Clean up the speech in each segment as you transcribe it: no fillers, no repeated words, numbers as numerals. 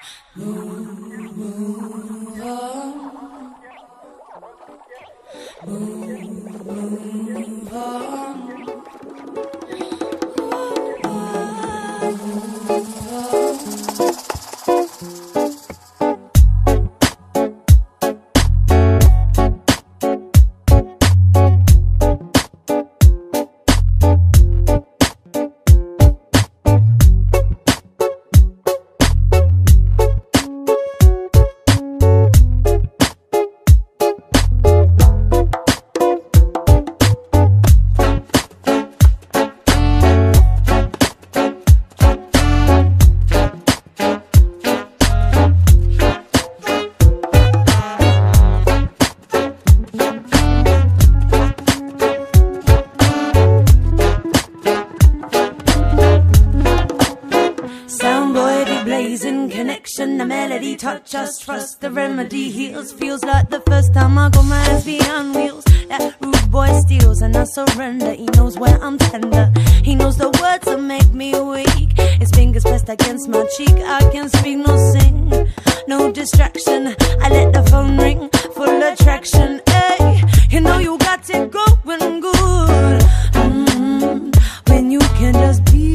Touch us, trust the remedy heals. Feels like the first time I got my hands beyond wheels. That rude boy steals and I surrender. He knows where I'm tender. He knows the words that make me weak. His fingers pressed against my cheek. I can speak, no sing, no distraction. I let the phone ring, full attraction. Hey, you know you got it going good. When you can just be.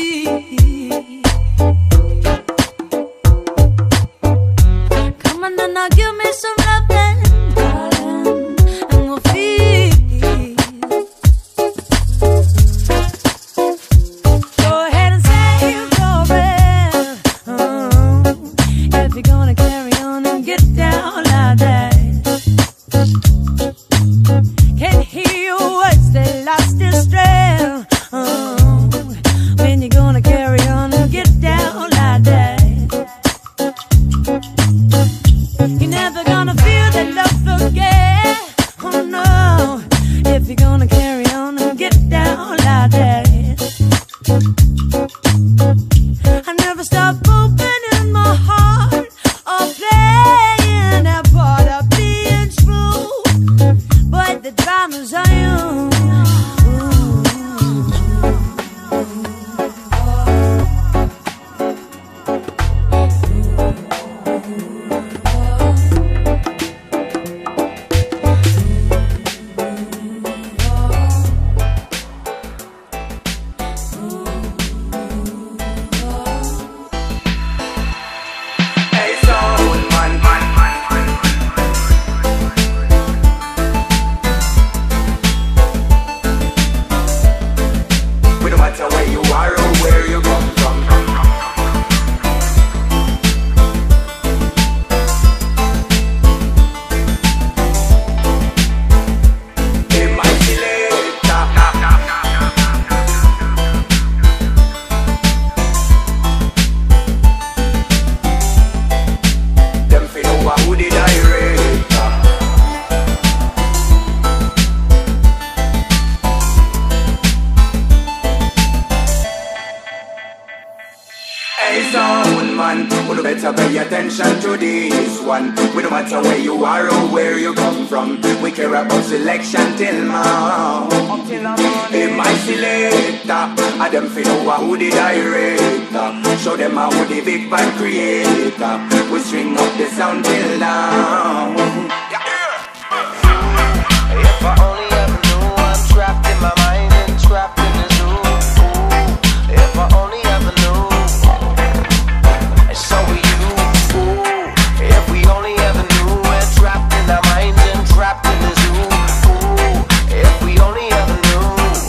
Now give me some loving, darling, and we'll feel. Go ahead and say you're sorry. If you're gonna carry on and get down like that. Can't hear your words, they lost their strength. When you're gonna carry on and get down like that. You're never gonna feel the love again. Oh no, if you're gonna carry on and get down like that. I never stop opening my heart or playing that part of being true. But the drama's on you. better pay attention to this one. We no matter where you are or where you come from, we care about selection till now. Hey, my selector, I them fi know who the director. Show them how the big band creator. We string up the sound till now. If I only ever knew I'm trapped in my mind and trapped in the zoo. If I only ever knew, and so are you. If we only ever knew we're trapped in our minds and trapped in the zoo. If we only ever knew.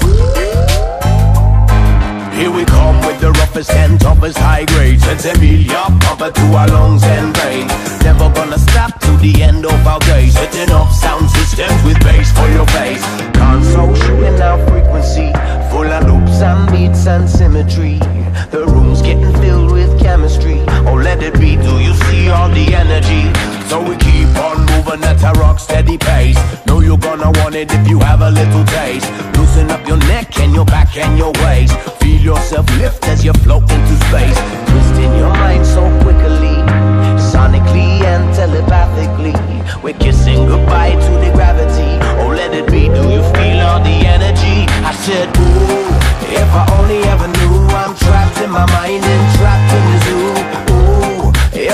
Here we come with the roughest and toughest high grades. It's Emilia, pumper to our lungs and veins. Never gonna stop to the end of our days. Setting up sound systems with bass for your face. Console shooting out frequency, full of loops and beats and symmetry. The room's getting filled with chemistry. Oh, let it be, do you see all the energy? So we keep on moving at a rock steady pace. Know you're gonna want it if you have a little taste. Loosen up your neck and your back and your waist. Feel yourself lift as you float into space. Twisting your mind so quickly, sonically and telepathically. We're kissing goodbye to the gravity. Oh, let it be, do you feel all the energy? I said, ooh, if I only ever knew I'm trapped in my mind and trapped in the zoo. Ooh,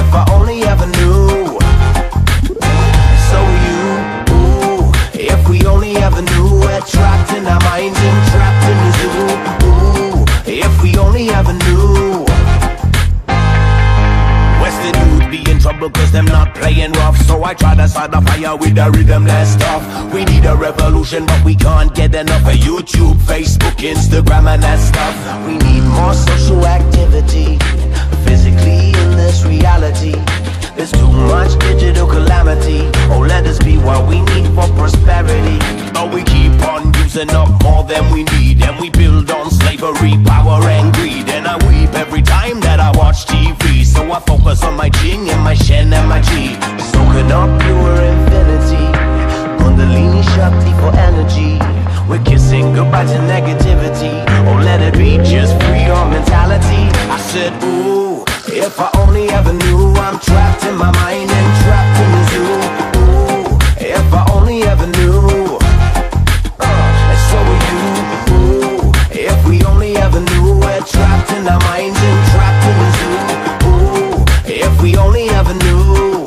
trouble cause them not playing rough. So I try to start the fire with the rhythmless stuff. We need a revolution but we can't get enough of YouTube, Facebook, Instagram and that stuff. We need more social activity, physically in this reality. There's too much digital calamity. Oh, let us be what we need for prosperity. But we keep on using up more than we need, and we build on slavery, power and greed. And I weep every time that I watch TV, so I focus on my Jing and my Shen and my G. Soaking up pure infinity, Kundalini Shakti for energy. We're kissing goodbye to negativity. Oh, let it be just free your mentality. I said, ooh, if I only ever knew I'm trapped in my mind and trapped in the zoo. Ooh, if I only ever knew. And so are you. Ooh, if we only ever knew we're trapped in our minds and trapped in the zoo. Ooh, if we only ever knew.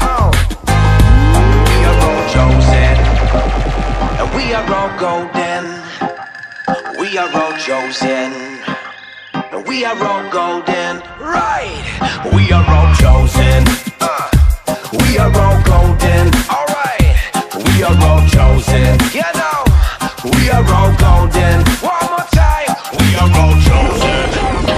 We are all chosen, and we are all golden. We are all chosen, and we are all golden. Right, we are all chosen. We are all golden. Alright, we are all chosen. You know, we are all golden. One more time, we are all chosen.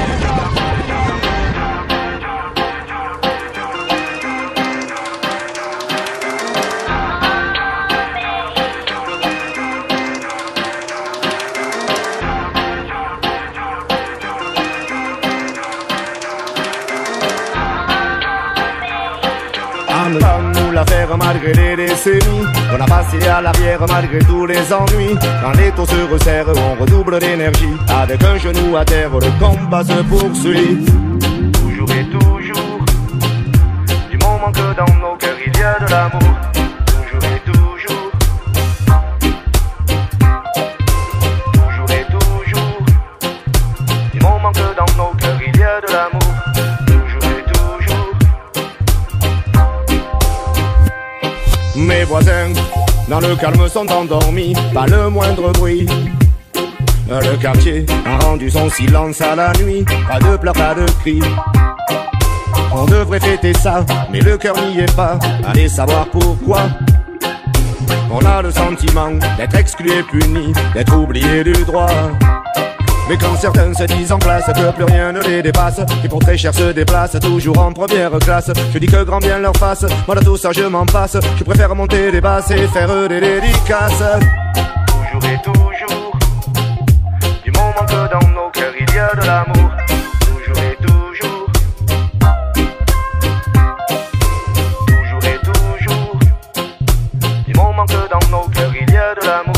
Nous la faire malgré les décennies. On a passé à l'arrière malgré tous les ennuis. Quand les taux se resserrent, on redouble d'énergie. Avec un genou à terre, le combat se poursuit. Toujours et toujours, du moment que dans nos cœurs il y a de l'amour. Toujours et toujours, toujours et toujours, du moment que dans nos cœurs il y a de l'amour. Mes voisins, dans le calme, sont endormis, pas le moindre bruit. Le quartier a rendu son silence à la nuit, pas de pleurs, pas de cris. On devrait fêter ça, mais le cœur n'y est pas, allez savoir pourquoi. On a le sentiment d'être exclu et puni, d'être oublié du droit. Mais quand certains se disent en classe que plus rien ne les dépasse, qui pour très cher se déplacent toujours en première classe, je dis que grand bien leur fasse, moi de tout ça je m'en passe. Je préfère monter des basses et faire des dédicaces. Toujours et toujours, du moment que dans nos cœurs il y a de l'amour. Toujours et toujours, toujours et toujours, du moment que dans nos cœurs il y a de l'amour.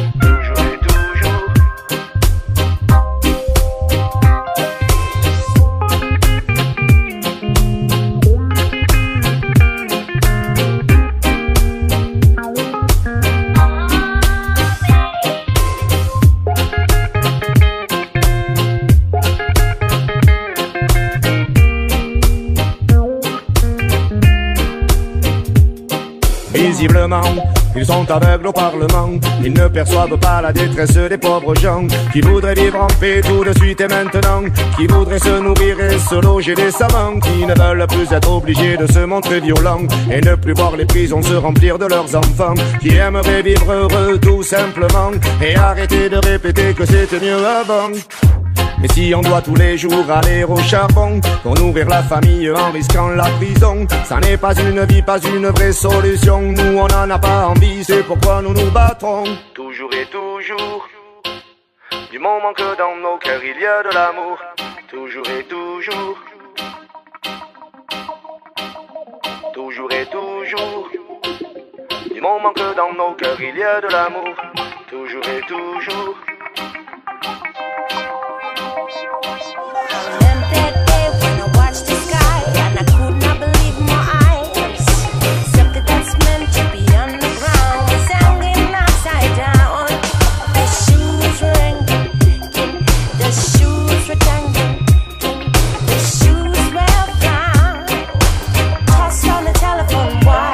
Visiblement, ils sont aveugles au Parlement. Ils ne perçoivent pas la détresse des pauvres gens qui voudraient vivre en paix tout de suite et maintenant, qui voudraient se nourrir et se loger décemment, qui ne veulent plus être obligés de se montrer violents et ne plus voir les prisons se remplir de leurs enfants, qui aimeraient vivre heureux tout simplement et arrêter de répéter que c'était mieux avant. Mais si on doit tous les jours aller au charbon pour nourrir la famille en risquant la prison, ça n'est pas une vie, pas une vraie solution. Nous on n'en a pas envie, c'est pourquoi nous nous battrons. Toujours et toujours, du moment que dans nos cœurs il y a de l'amour. Toujours et toujours, toujours et toujours, du moment que dans nos cœurs il y a de l'amour. Toujours et toujours.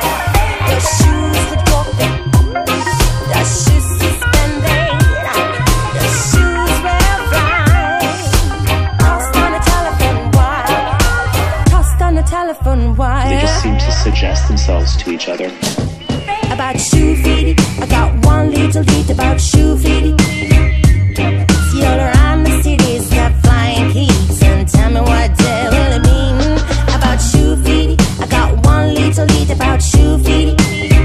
Shoes suspended. telephone wire. They just seem to suggest themselves to each other. About shoe feet, I got one little beat about shoe feet. See all around the cities got flying keys, and tell me what they really mean. About shoe feet, I got one little beat about shoe feet.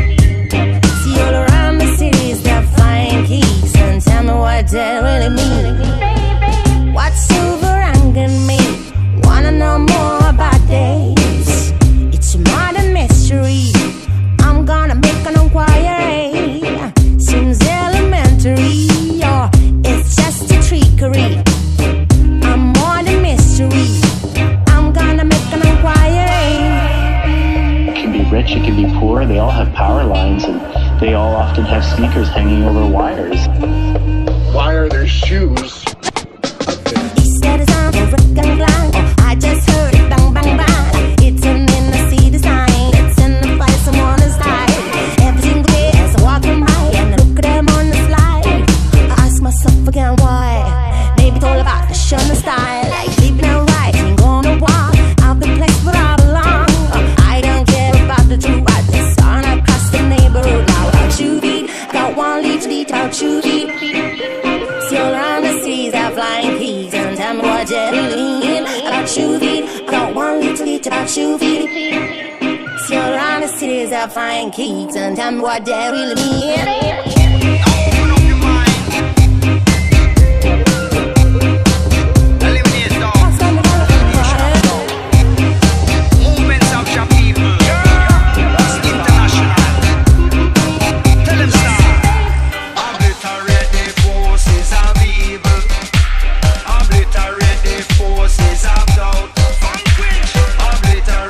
See all around the cities got flying keys, and tell me what they really mean. What's overhanging me? Wanna know more about this? It's more than mystery. I'm gonna make an inquiry. Seems elementary, or it's just a trickery. I'm more than mystery. I'm gonna make an inquiry. It can be rich, it can be poor, they all have power lines, and they all often have speakers hanging over wires. Why are there shoes? He said it's on the Rick and Blanc. I just heard it bang bang bang. It's an inner city sign. It's in the place someone is like. Every single day as I walk by and I look at them on the slide, I ask myself again why. Maybe it's all about the show and style. Like sleeping and writing, going to walk out the place where I belong. I don't care about the truth. I just run across the neighborhood. Now about you beat, got one little beat out you beat. See all around the cities have flying keys, and tell me what you really mean. About you beat, I got one little beat about you beat. See all around the cities have flying keys, and tell me what they really mean.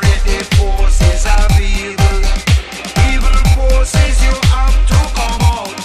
Evil forces, you have to come out.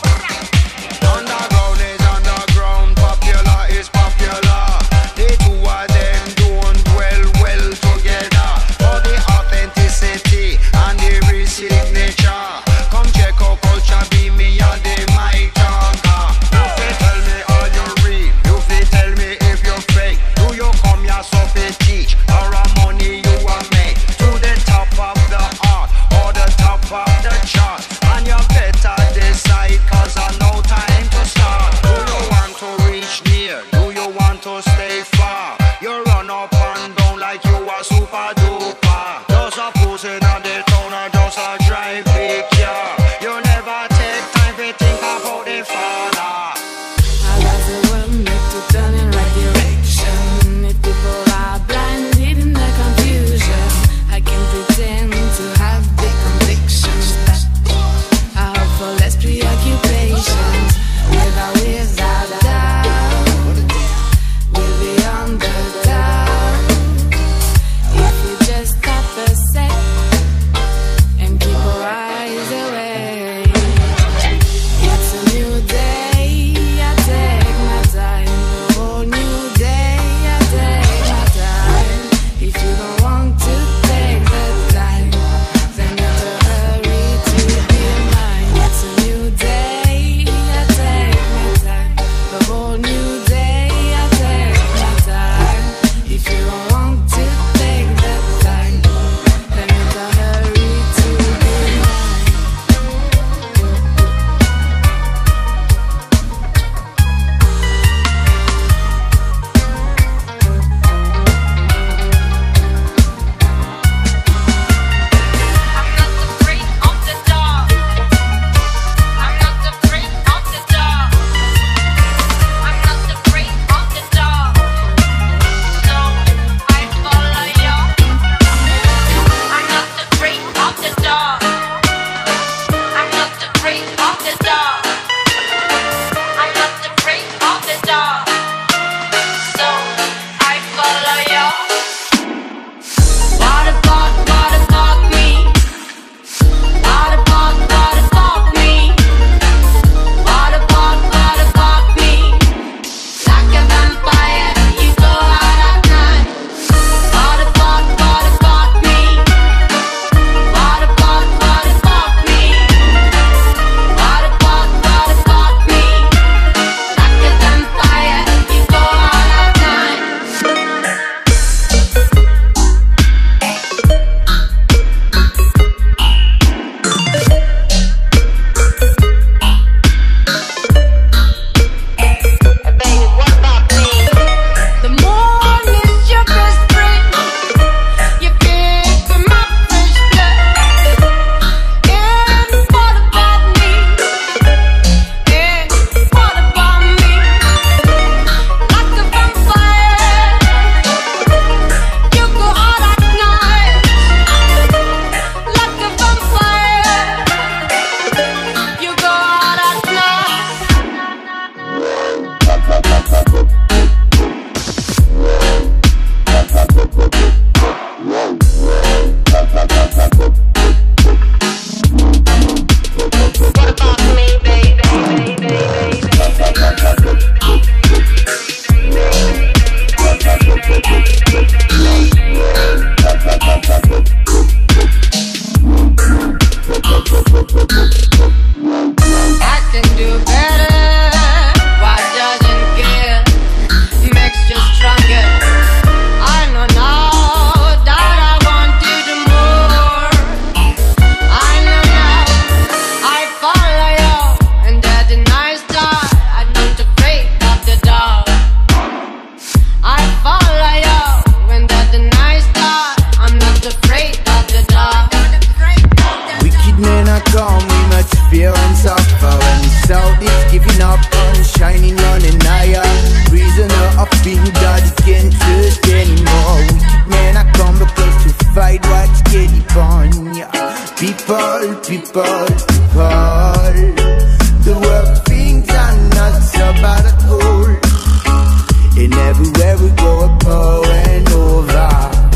deep on ya. People, people, people. The world things are not so bad at all. And everywhere we go, we're pouring over.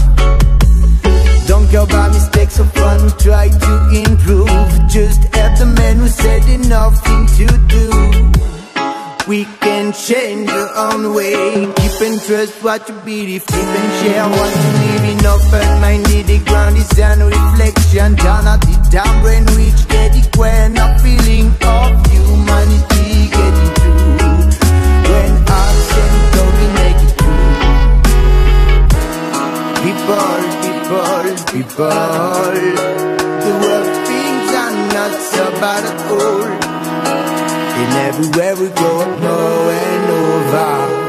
Don't care about mistakes so fun, we try to improve. Just help the man who said there's nothing to do. We can change our own way. Keep and trust what you believe. Keep and share what you live in. Open-minded, the ground is an reflection. Turn out the down brain which get it when a feeling of humanity getting through. When us and God we make it through. People, people, people. The world things are not so bad at all. And everywhere we go, going over.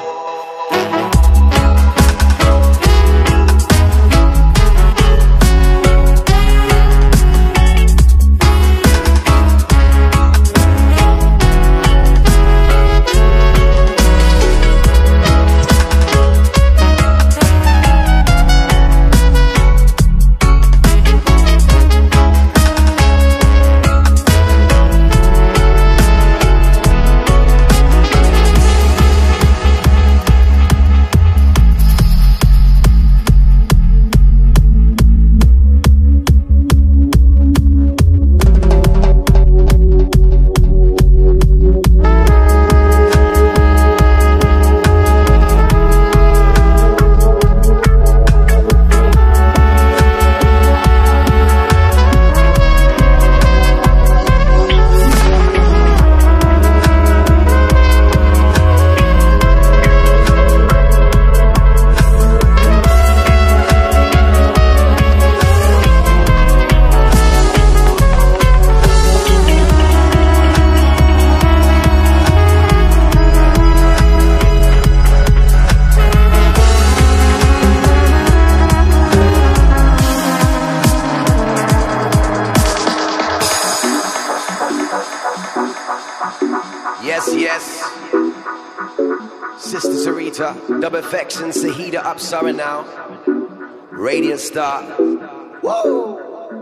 Dub Effects and Sahida Apsara now. Radiant Star. Whoa!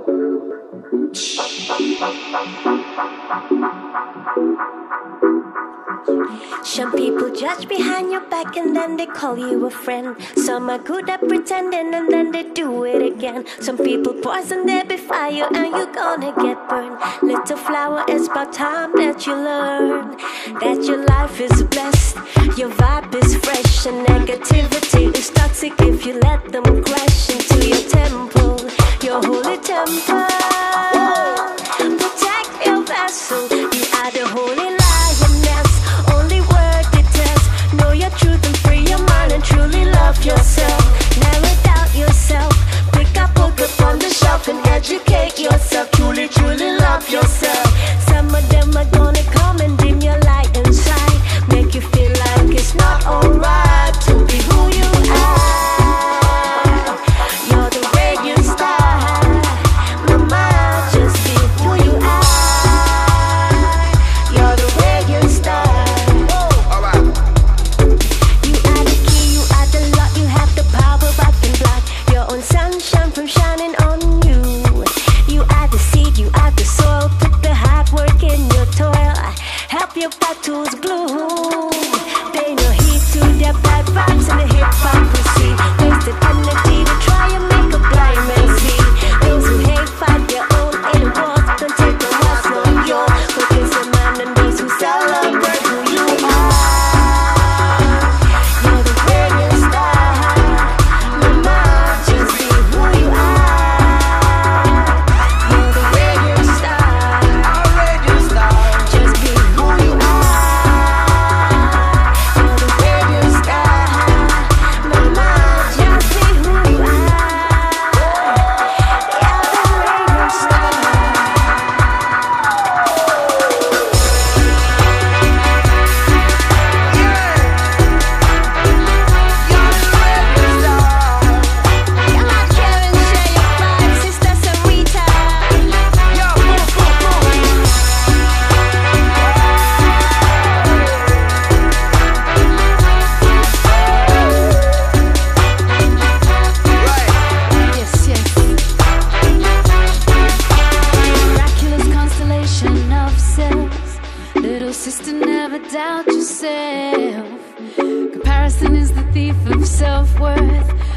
Some people judge behind your back and then they call you a friend. Some are good at pretending and then they do it again. Some people poison their fire and you're gonna get burned. Little flower, it's about time that you learn that your life is blessed, your vibe is fresh, and negativity is toxic if you let them crash into your temple, your holy temple. Protect your vessel, you are the holy lioness. Only word it tells. Know your truth and free your mind and truly love yourself. Never doubt yourself. Pick up book upon the shelf and educate yourself. Truly, truly love yourself. Some of them are gonna come and dim your light inside, make you feel like it's not alright to be who you are. You're the radiant star. Mama, just be who you are. You're the radiant star. Alright. You are the key, you are the lock, you have the power, but can block your own sunshine from shining on you. You are the seed, you are the soil, put the hard work in your toil. Help your battles bloom. Pay no heed to their bad vibes and the hypocrisy. Wasted energy to try and make a blind man see. Those who hate fight their own inner wars. Don't take the what's not yours. Focus on man and those who celebrate who you are. You're the radiant star. Mama, just be who you are. You're the radiant star. Just be who you are.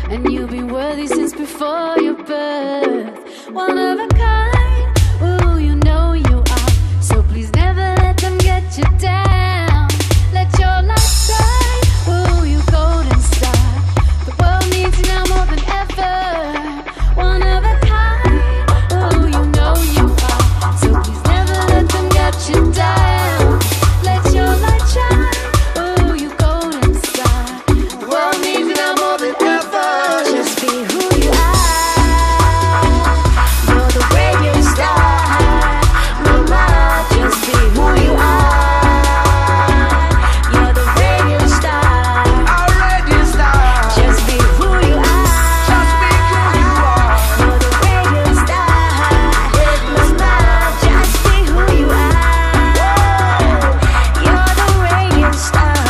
and you've been worthy since before your birth. One of a kind, ooh, you know you are. So please never let them get you down. Let your light shine, ooh, you golden star. The world needs you now more than ever. One of a kind, ooh, you know you are. So please never let them get you down. Let your light shine, ooh, you golden star. The world needs you now more than ever. Just be who you are. You're the radio star. Mama, just be who you are. You're the radio star. Our radio star. Just be who you are. Just be who you are. You're the radio star. Mama, just be who you are. You're the radio star.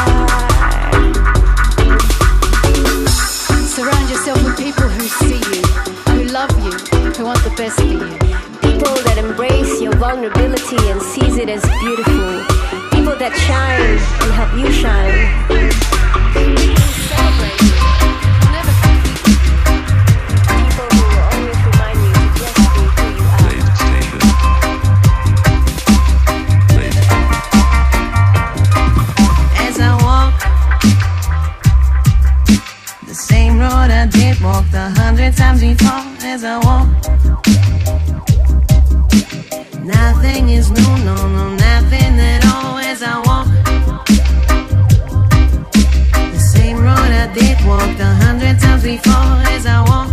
Surround yourself with people who see you, who love you, who want the best for you. People that embrace your vulnerability and sees it as beautiful. People that shine and help you shine. Celebrate you. Never People who will always remind you to just be who you are. As I walk the same road I did walk 100 times before. As I walk, nothing is new, no, nothing at all. As I walk the same road I did walk 100 times before. As I walk,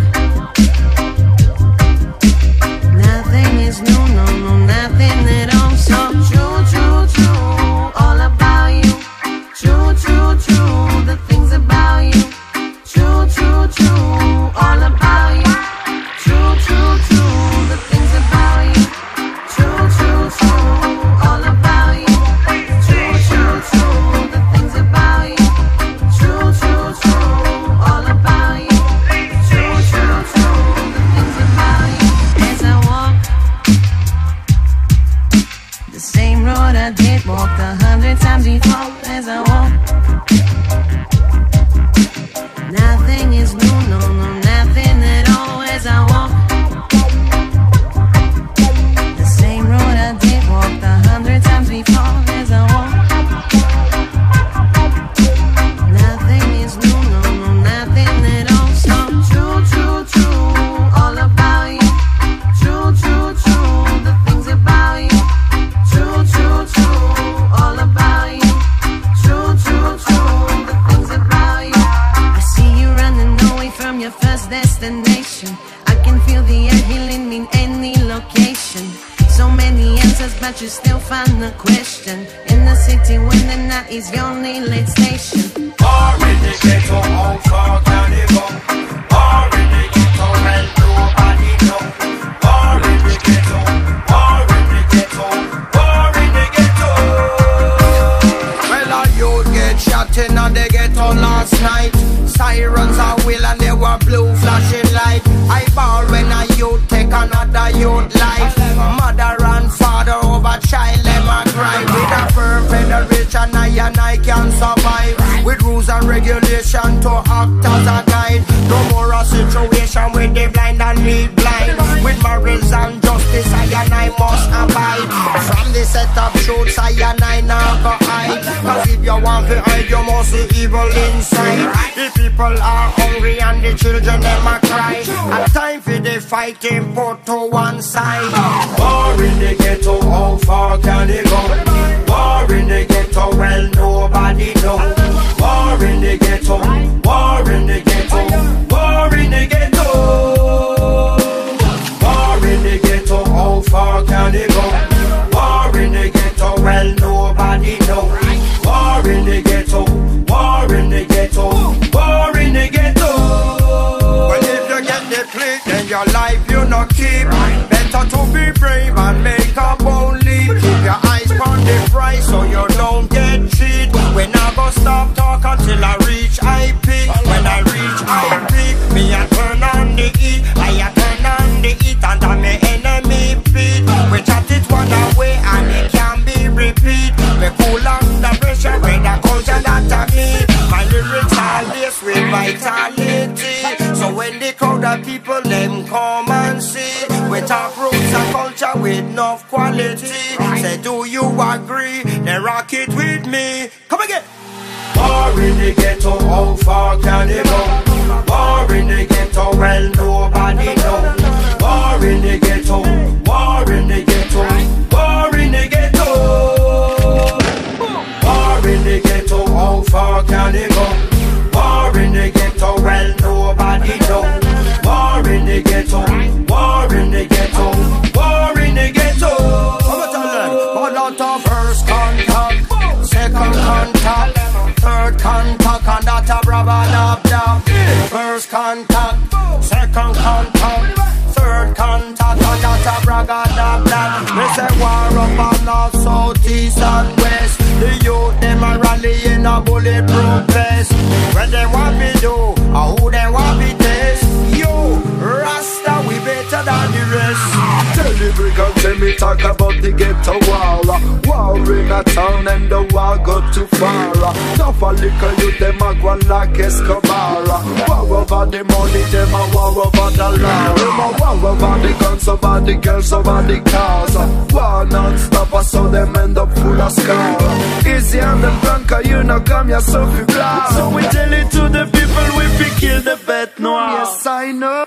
nothing is new, no, nothing at all. So true, true, true, all about you. True, true, true, the things about you. True, true, true, all about you. True, true, true, the things about you. True, true, true, all about you. True, true, true, the things about you. True, true, true, all about you. True, true, true, the things about you. As I walk the same road I did walk 100 times before. As I walk, nothing is new, no, nothing at all. As I walk the same road I did walk 100 times before. As I walk, nothing is new, no, nothing at all. So true, true, true, all about you. True, true, true, the things about you. True, true, true, all about you. True, true, true, the things about you. I see you running away from your first destination. I can feel the air healing me in any location. So many answers, but you still find the question. In the city when the night is your only late station. Or in the ghetto, how far can it go? Or in the ghetto, well, nobody know. Or in the ghetto, or in the ghetto, or in the ghetto. Well, a youth get shot in the ghetto last night. Sirens are will and they were blue flashing light. I ball when a youth take another youth life. Mother and father over child, them a cry. With a firm federation, I can survive. With rules and regulation to act as a guide. No more a situation with the blind and lead blind. With morals and justice, I must abide. From the set of truths, I now go hide. Cause if you want to hide, you must see evil inside. The people are hungry and the children them a cry. A time for the fighting put to one side. War in the ghetto, how far can it go? War in the ghetto, well, nobody know. War in the ghetto, war in the ghetto, war in the ghetto. War in the ghetto, how far can it go? War in the ghetto, well, nobody know. War in the ghetto, war in the ghetto, war in the ghetto. Well, if you get the click, then your life you not keep. Better to be brave and make a bold leap. Keep your eyes on the prize so you don't get cheat. When I go stop talk until I reach I peak. When I reach I peak, me I turn on the heat. I turn on the heat under my enemy feet. We chat it one away and it can be repeat. We cool under pressure when the culture that I me. My lyrics are laced with vitality. So and see. We talk roots and culture with enough quality. Say, do you agree? Then rock it with me. Come again. War in the ghetto, how far can it go? War in the ghetto, well nobody know. War in the ghetto, war in the ghetto, war in the ghetto. War in the ghetto, how far can it go? War in the ghetto, well nobody know. War in the ghetto, war in the ghetto, war in the ghetto. I'm gonna tell them, one out of first contact, second contact, third contact, and that a brava dab dab. First contact, second contact, third contact, and that a brava dab dab. We say war up on north, south, east and west. The youth them a rally in a bulletproof vest. When they want me do, or who they want me test. Yo, Rasta, we better than the rest. Tell the brick and tell me talk about the ghetto war. War in a town and the war go too far. Tough a little youth them a go like Escobar. War over the money, them a war over the law. Them a war over the guns, over the girls, over the cars. War non-stop, so them end up full of scars. Easy on them drunk, you know come here so few glass. So we tell it to the people, we fi kill the bête noire. Yes, I know.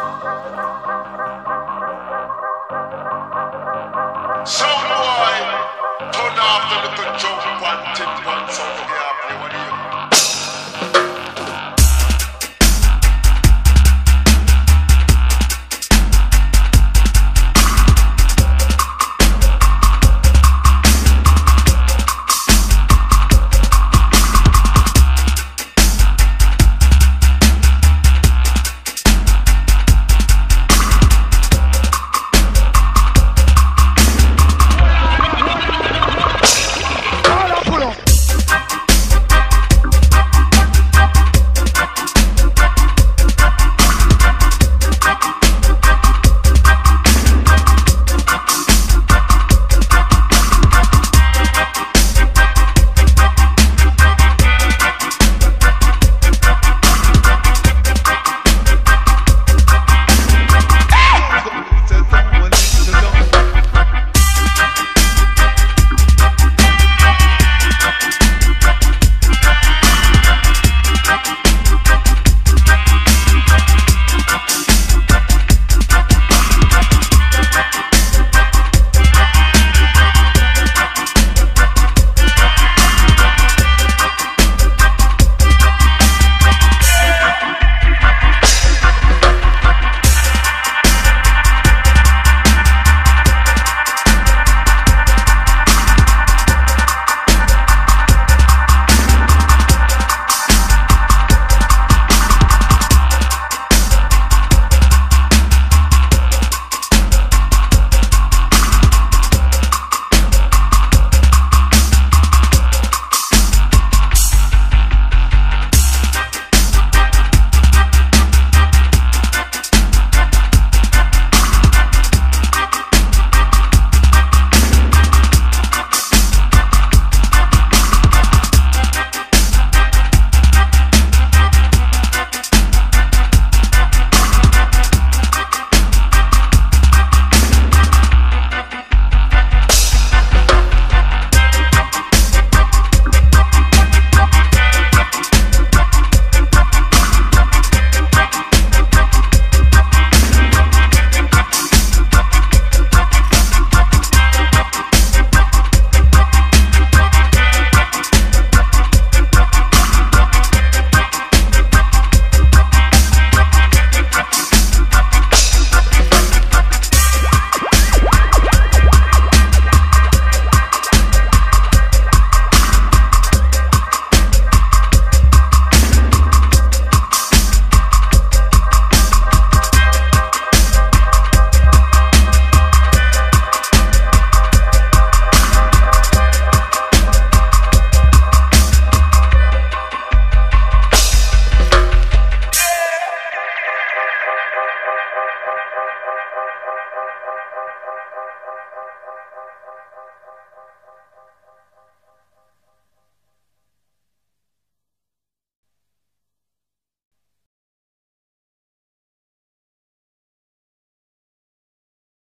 Sound boy. off the little jump and tip one